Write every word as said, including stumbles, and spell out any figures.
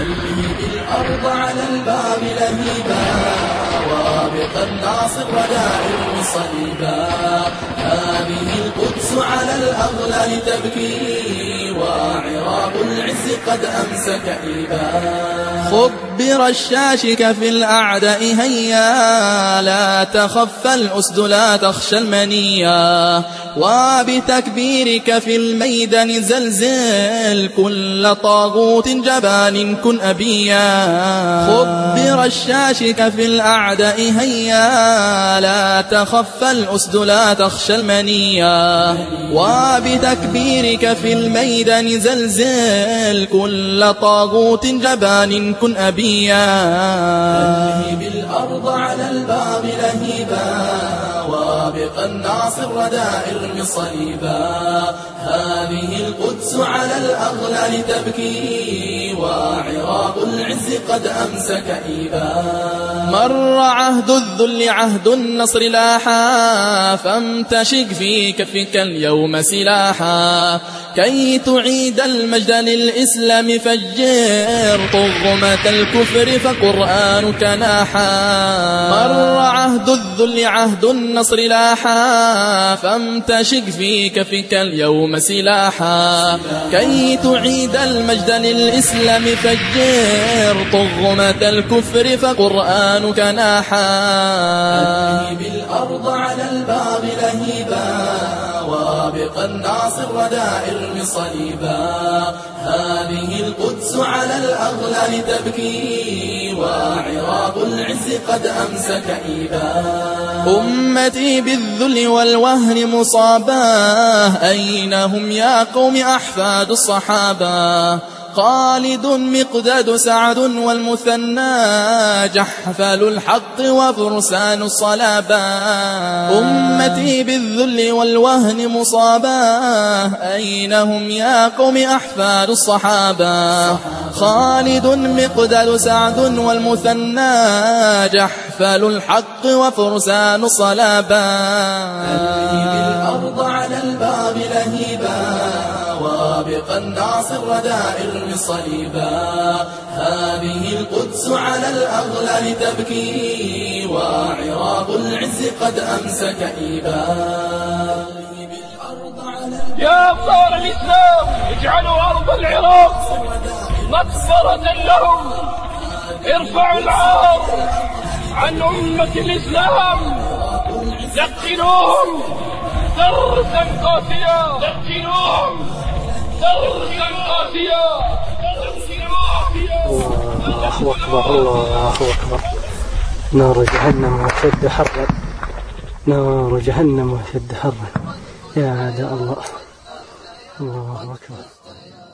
الأرض على الباب لهيبا وابق الناصر ودائر صليبا. هذه القدس على الأغلال تبكي وعراق العز قد أمسى كئيبا. خبر الشاشك في الأعداء هيا لا تخف الأسد لا تخشى المنيا. وبتكبيرك في الميدان زلزل كل طاغوت جبان كن أبيا. خبر الشاشك في الأعداء هيا لا تخف الأسد لا تخشى المنيا. وبتكبيرك في الميدان زلزل كل طاغوت جبان كن أبيا. تلهب الأرض على الباب لهيبا وابق الناصر ودائر صليبا. هذه القدس على الأغلال تبكي وعراق العز قد أمسى كئيبا. مر عهد الذل عهد النصر لاحا فامتشق في كفك اليوم سلاحا. كي تعيد المجد للإسلام فجر طغمة الكفر فقرآنك ناحا. مر عهد الذل عهد النصر لاحا فامتشق في كفك اليوم سلاحا. كي تعيد المجد للإسلام فجر طغمة الكفر فقرآنك ناحا. ألهب الأرض على الباب لهيبا وابق الناصر ودائر صليبا. هذه القدس على الأغلال تبكي وعراق العز قد أمسى كئيبا. أمتي بالذل والوهن مصاباه أين هم يا قوم أحفاد الصحابة. خالد مقداد سعد والمثنى جحفل الحق وفرسان الصلابة. أمتي بالذل والوهن مصاباه أين هم يا قوم أحفاد الصحابة. خالد مقداد سعد والمثنى جحفل الحق وفرسان الصلابة. تلهب الأرض على الباب لهيبا وابق الناصر ودائر صليبا. هذه القدس على الأغلال تبكي وعراق العز قد أمسى كئيبا. يا أبطال الإسلام اجعلوا أرض العراق مقبرة لهم. ارفعوا العار عن أمة الإسلام. لقنوهم درسا قاسيا. لقنوهم درسا قاسيا. الله أكبر الله أكبر. نار جهنم وشد حرا. نار جهنم وشد حرا. يا أعداء الله. الله أكبر.